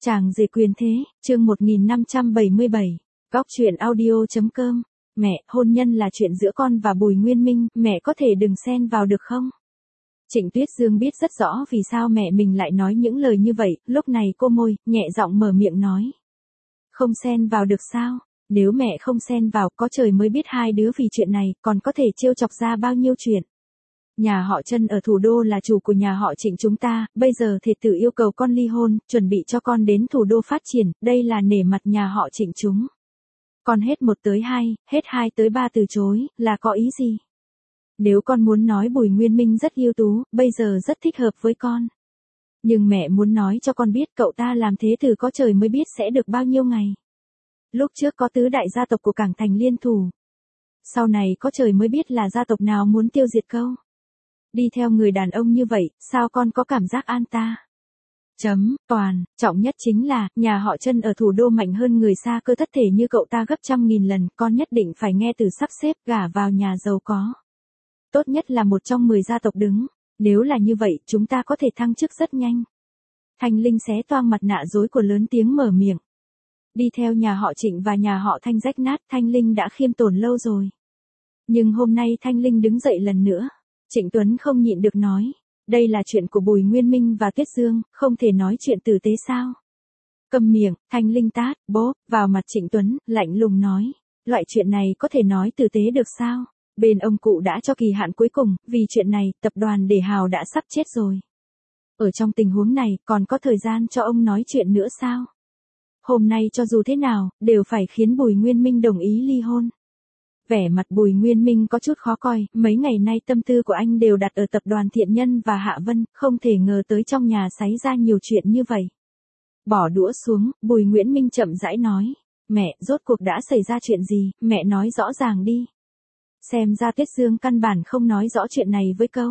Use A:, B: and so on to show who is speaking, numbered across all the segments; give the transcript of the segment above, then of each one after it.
A: Chàng rể quyền thế, chương 1577, góc truyện audio.com. Mẹ, hôn nhân là chuyện giữa con và Bùi Nguyên Minh, mẹ có thể đừng xen vào được không? Trịnh Tuyết Dương biết rất rõ vì sao mẹ mình lại nói những lời như vậy, lúc này cô môi, nhẹ giọng mở miệng nói. Không xen vào được sao? Nếu mẹ không xen vào, có trời mới biết hai đứa vì chuyện này, còn có thể trêu chọc ra bao nhiêu chuyện. Nhà họ Trân ở thủ đô là chủ của nhà họ Trịnh chúng ta, bây giờ thề tử yêu cầu con ly hôn, chuẩn bị cho con đến thủ đô phát triển, đây là nể mặt nhà họ Trịnh chúng. Con hết 1 tới 2, hết 2 tới 3 từ chối, là có ý gì? Nếu con muốn nói Bùi Nguyên Minh rất ưu tú, bây giờ rất thích hợp với con. Nhưng mẹ muốn nói cho con biết cậu ta làm thế tử có trời mới biết sẽ được bao nhiêu ngày. Lúc trước có tứ đại gia tộc của Cảng Thành liên thủ. Sau này có trời mới biết là gia tộc nào muốn tiêu diệt câu. Đi theo người đàn ông như vậy, sao con có cảm giác an ta? Trọng nhất chính là, nhà họ Trân ở thủ đô mạnh hơn người xa cơ thất thể như cậu ta gấp 100.000 lần, con nhất định phải nghe từ sắp xếp gả vào nhà giàu có. Tốt nhất là một trong 10 gia tộc đứng, nếu là như vậy, chúng ta có thể thăng chức rất nhanh. Thanh Linh xé toang mặt nạ rối của lớn tiếng mở miệng. Đi theo nhà họ Trịnh và nhà họ Thanh rách nát, Thanh Linh đã khiêm tốn lâu rồi. Nhưng hôm nay Thanh Linh đứng dậy lần nữa. Trịnh Tuấn không nhịn được nói, đây là chuyện của Bùi Nguyên Minh và Tuyết Dương, không thể nói chuyện tử tế sao? Câm miệng, Thanh Linh tát, bốp, vào mặt Trịnh Tuấn, lạnh lùng nói, loại chuyện này có thể nói tử tế được sao? Bên ông cụ đã cho kỳ hạn cuối cùng, vì chuyện này, tập đoàn Để Hào đã sắp chết rồi. Ở trong tình huống này, còn có thời gian cho ông nói chuyện nữa sao? Hôm nay cho dù thế nào, đều phải khiến Bùi Nguyên Minh đồng ý ly hôn. Vẻ mặt Bùi Nguyên Minh có chút khó coi, mấy ngày nay tâm tư của anh đều đặt ở tập đoàn Thiện Nhân và Hạ Vân, không thể ngờ tới trong nhà xảy ra nhiều chuyện như vậy. Bỏ đũa xuống, Bùi Nguyễn Minh chậm rãi nói, mẹ, rốt cuộc đã xảy ra chuyện gì, mẹ nói rõ ràng đi. Xem ra Tuyết Dương căn bản không nói rõ chuyện này với câu.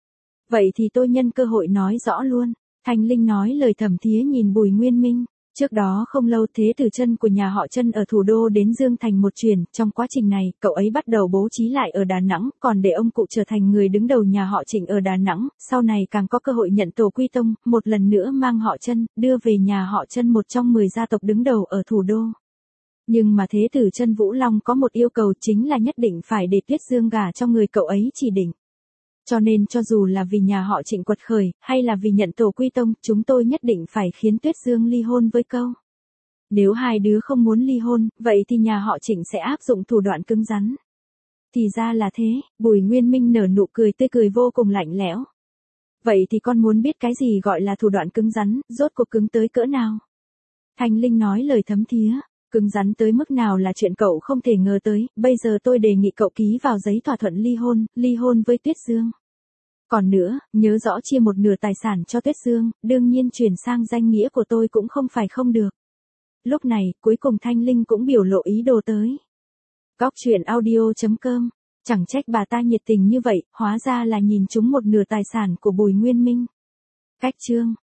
A: Vậy thì tôi nhân cơ hội nói rõ luôn. Thanh Linh nói lời thầm thía nhìn Bùi Nguyên Minh. Trước đó không lâu thế tử Trân của nhà họ Trân ở thủ đô đến Dương Thành một chuyến, trong quá trình này, cậu ấy bắt đầu bố trí lại ở Đà Nẵng, còn để ông cụ trở thành người đứng đầu nhà họ Trịnh ở Đà Nẵng, sau này càng có cơ hội nhận tổ quy tông, một lần nữa mang họ Trân, đưa về nhà họ Trân một trong 10 gia tộc đứng đầu ở thủ đô. Nhưng mà thế tử Trân Vũ Long có một yêu cầu chính là nhất định phải để Tuyết Dương gả cho người cậu ấy chỉ định. Cho nên cho dù là vì nhà họ Trịnh quật khởi, hay là vì nhận tổ quy tông, chúng tôi nhất định phải khiến Tuyết Dương ly hôn với câu. Nếu hai đứa không muốn ly hôn, vậy thì nhà họ Trịnh sẽ áp dụng thủ đoạn cứng rắn. Thì ra là thế, Bùi Nguyên Minh nở nụ cười tươi cười vô cùng lạnh lẽo. Vậy thì con muốn biết cái gì gọi là thủ đoạn cứng rắn, rốt cuộc cứng tới cỡ nào? Thanh Linh nói lời thấm thía. Cứng rắn tới mức nào là chuyện cậu không thể ngờ tới, bây giờ tôi đề nghị cậu ký vào giấy thỏa thuận ly hôn với Tuyết Dương. Còn nữa, nhớ rõ chia 1/2 tài sản cho Tuyết Dương, đương nhiên chuyển sang danh nghĩa của tôi cũng không phải không được. Lúc này, cuối cùng Thanh Linh cũng biểu lộ ý đồ tới. Góc truyện audio.com, chẳng trách bà ta nhiệt tình như vậy, hóa ra là nhìn trúng 1/2 tài sản của Bùi Nguyên Minh. Cách chương